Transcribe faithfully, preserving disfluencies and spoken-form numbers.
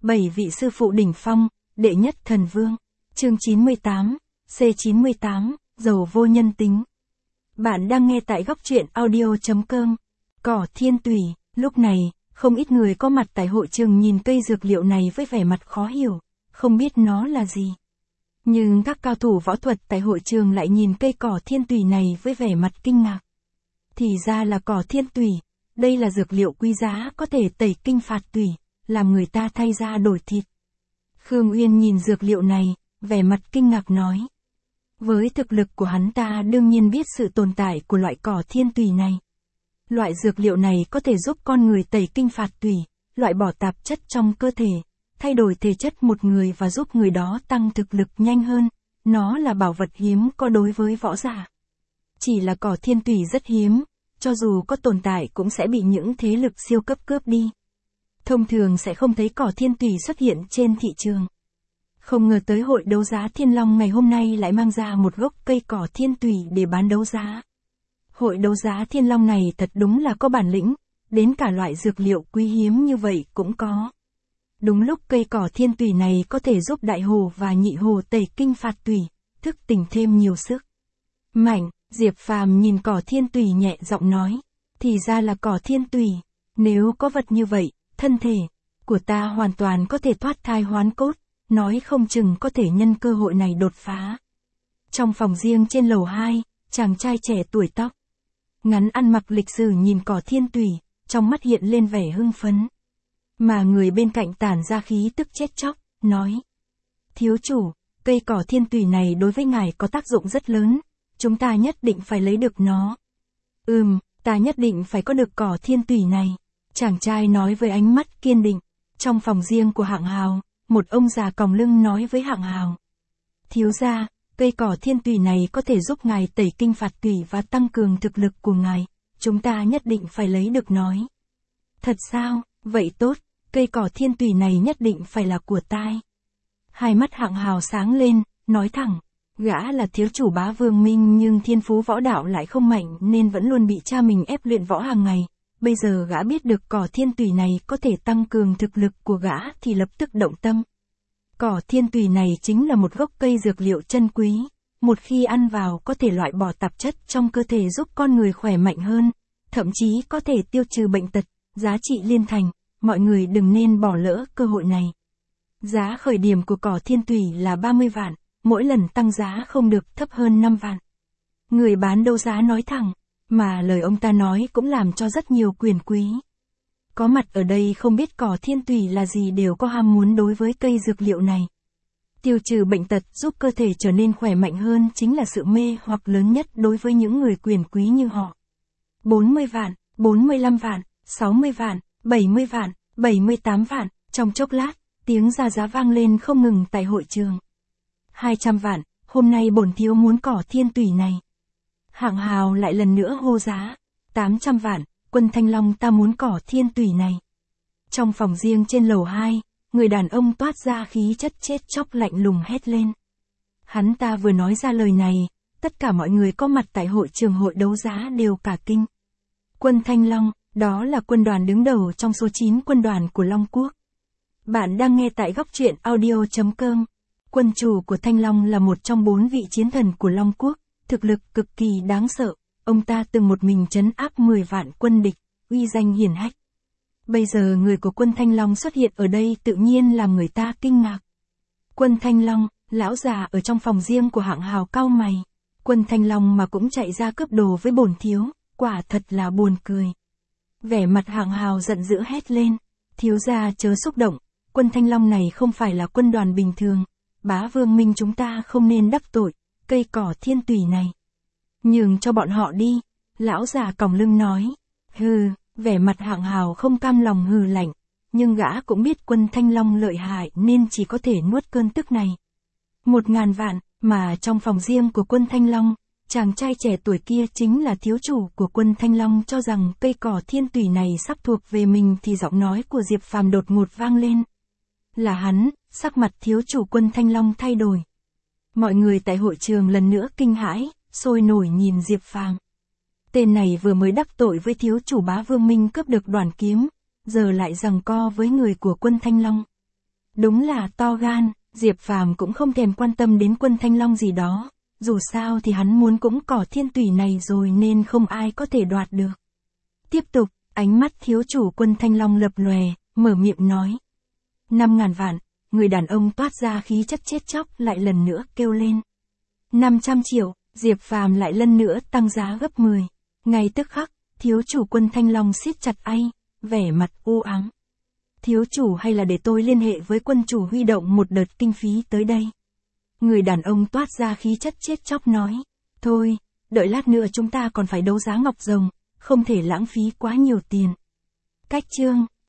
Bảy vị sư phụ đỉnh phong, đệ nhất thần vương. Chương chín mươi tám, C chín mươi tám, dầu vô nhân tính. Bạn đang nghe tại góc truyện audio.com. Cỏ thiên tùy. Lúc này, không ít người có mặt tại hội trường nhìn cây dược liệu này với vẻ mặt khó hiểu, không biết nó là gì. Nhưng các cao thủ võ thuật tại hội trường lại nhìn cây cỏ thiên tùy này với vẻ mặt kinh ngạc. Thì ra là cỏ thiên tùy, đây là dược liệu quý giá có thể tẩy kinh phạt tùy, làm người ta thay da đổi thịt. Khương Uyên nhìn dược liệu này, vẻ mặt kinh ngạc nói. Với thực lực của hắn ta đương nhiên biết sự tồn tại của loại cỏ thiên tùy này. Loại dược liệu này có thể giúp con người tẩy kinh phạt tùy, loại bỏ tạp chất trong cơ thể, thay đổi thể chất một người và giúp người đó tăng thực lực nhanh hơn. Nó là bảo vật hiếm có đối với võ giả. Chỉ là cỏ thiên tùy rất hiếm, cho dù có tồn tại cũng sẽ bị những thế lực siêu cấp cướp đi. Thông thường sẽ không thấy cỏ thiên tùy xuất hiện trên thị trường. Không ngờ tới hội đấu giá Thiên Long ngày hôm nay lại mang ra một gốc cây cỏ thiên tùy để bán đấu giá. Hội đấu giá Thiên Long này thật đúng là có bản lĩnh, đến cả loại dược liệu quý hiếm như vậy cũng có. Đúng lúc cây cỏ thiên tùy này có thể giúp đại hồ và nhị hồ tẩy kinh phạt tùy, thức tỉnh thêm nhiều sức. Mạnh, Diệp Phàm nhìn cỏ thiên tùy nhẹ giọng nói, thì ra là cỏ thiên tùy, nếu có vật như vậy, thân thể của ta hoàn toàn có thể thoát thai hoán cốt, nói không chừng có thể nhân cơ hội này đột phá. Trong phòng riêng trên lầu hai, chàng trai trẻ tuổi tóc ngắn ăn mặc lịch sử nhìn cỏ thiên tùy, trong mắt hiện lên vẻ hưng phấn. Mà người bên cạnh tản ra khí tức chết chóc, nói. Thiếu chủ, cây cỏ thiên tùy này đối với ngài có tác dụng rất lớn, chúng ta nhất định phải lấy được nó. Ừm, ta nhất định phải có được cỏ thiên tùy này. Chàng trai nói với ánh mắt kiên định. Trong phòng riêng của Hạng Hào, một ông già còng lưng nói với Hạng Hào. Thiếu gia, cây cỏ thiên tùy này có thể giúp ngài tẩy kinh phạt tùy và tăng cường thực lực của ngài, chúng ta nhất định phải lấy được nói. Thật sao, vậy tốt, cây cỏ thiên tùy này nhất định phải là của tai. Hai mắt Hạng Hào sáng lên, nói thẳng, gã là thiếu chủ Bá Vương Minh nhưng thiên phú võ đạo lại không mạnh nên vẫn luôn bị cha mình ép luyện võ hàng ngày. Bây giờ gã biết được cỏ thiên tùy này có thể tăng cường thực lực của gã thì lập tức động tâm. Cỏ thiên tùy này chính là một gốc cây dược liệu chân quý, một khi ăn vào có thể loại bỏ tạp chất trong cơ thể giúp con người khỏe mạnh hơn, thậm chí có thể tiêu trừ bệnh tật, giá trị liên thành, mọi người đừng nên bỏ lỡ cơ hội này. Giá khởi điểm của cỏ thiên tùy là ba mươi vạn, mỗi lần tăng giá không được thấp hơn năm vạn. Người bán đấu giá nói thẳng. Mà lời ông ta nói cũng làm cho rất nhiều quyền quý có mặt ở đây không biết cỏ thiên tùy là gì đều có ham muốn đối với cây dược liệu này. Tiêu trừ bệnh tật giúp cơ thể trở nên khỏe mạnh hơn chính là sự mê hoặc lớn nhất đối với những người quyền quý như họ. bốn mươi vạn, bốn mươi lăm vạn, sáu mươi vạn, bảy mươi vạn, bảy mươi tám vạn, trong chốc lát, tiếng ra giá vang lên không ngừng tại hội trường. hai trăm vạn, hôm nay bổn thiếu muốn cỏ thiên tùy này. Hạng Hào lại lần nữa hô giá, tám trăm vạn, Quân Thanh Long ta muốn cỏ thiên tùy này. Trong phòng riêng trên lầu hai, người đàn ông toát ra khí chất chết chóc lạnh lùng hét lên. Hắn ta vừa nói ra lời này, tất cả mọi người có mặt tại hội trường hội đấu giá đều cả kinh. Quân Thanh Long, đó là quân đoàn đứng đầu trong số chín quân đoàn của Long Quốc. Bạn đang nghe tại góc truyện audio.com. Quân chủ của Thanh Long là một trong bốn vị chiến thần của Long Quốc. Thực lực cực kỳ đáng sợ, ông ta từng một mình trấn áp mười vạn quân địch, uy danh hiển hách. Bây giờ người của quân Thanh Long xuất hiện ở đây tự nhiên làm người ta kinh ngạc. Quân Thanh Long, lão già ở trong phòng riêng của Hạng Hào cau mày. Quân Thanh Long mà cũng chạy ra cướp đồ với bổn thiếu, quả thật là buồn cười. Vẻ mặt Hạng Hào giận dữ hét lên, thiếu gia chớ xúc động, quân Thanh Long này không phải là quân đoàn bình thường, Bá Vương Minh chúng ta không nên đắc tội cây cỏ thiên tùy này. Nhường cho bọn họ đi, lão già còng lưng nói. Hừ, vẻ mặt Hạng Hào không cam lòng hừ lạnh, nhưng gã cũng biết quân Thanh Long lợi hại nên chỉ có thể nuốt cơn tức này. Một ngàn vạn, mà trong phòng riêng của quân Thanh Long, chàng trai trẻ tuổi kia chính là thiếu chủ của quân Thanh Long cho rằng cây cỏ thiên tùy này sắp thuộc về mình thì giọng nói của Diệp Phàm đột ngột vang lên. Là hắn, sắc mặt thiếu chủ quân Thanh Long thay đổi. Mọi người tại hội trường lần nữa kinh hãi, sôi nổi nhìn Diệp Phàm. Tên này vừa mới đắc tội với thiếu chủ Bá Vương Minh cướp được Đoàn Kiếm, giờ lại giằng co với người của quân Thanh Long. Đúng là to gan, Diệp Phàm cũng không thèm quan tâm đến Quân Thanh Long gì đó. Dù sao thì hắn muốn cũng cỏ thiên tùy này rồi nên không ai có thể đoạt được. Tiếp tục, ánh mắt thiếu chủ Quân Thanh Long lập lòe, mở miệng nói. Năm ngàn vạn, người đàn ông toát ra khí chất chết chóc lại lần nữa kêu lên. Năm trăm triệu, Diệp Phàm lại lần nữa tăng giá gấp mười. Ngay tức khắc, thiếu chủ Quân Thanh Long siết chặt tay, vẻ mặt u ám. Thiếu chủ hay là để tôi liên hệ với quân chủ huy động một đợt kinh phí tới đây. Người đàn ông toát ra khí chất chết chóc nói. Thôi, đợi lát nữa chúng ta còn phải đấu giá ngọc rồng, không thể lãng phí quá nhiều tiền. Cách chương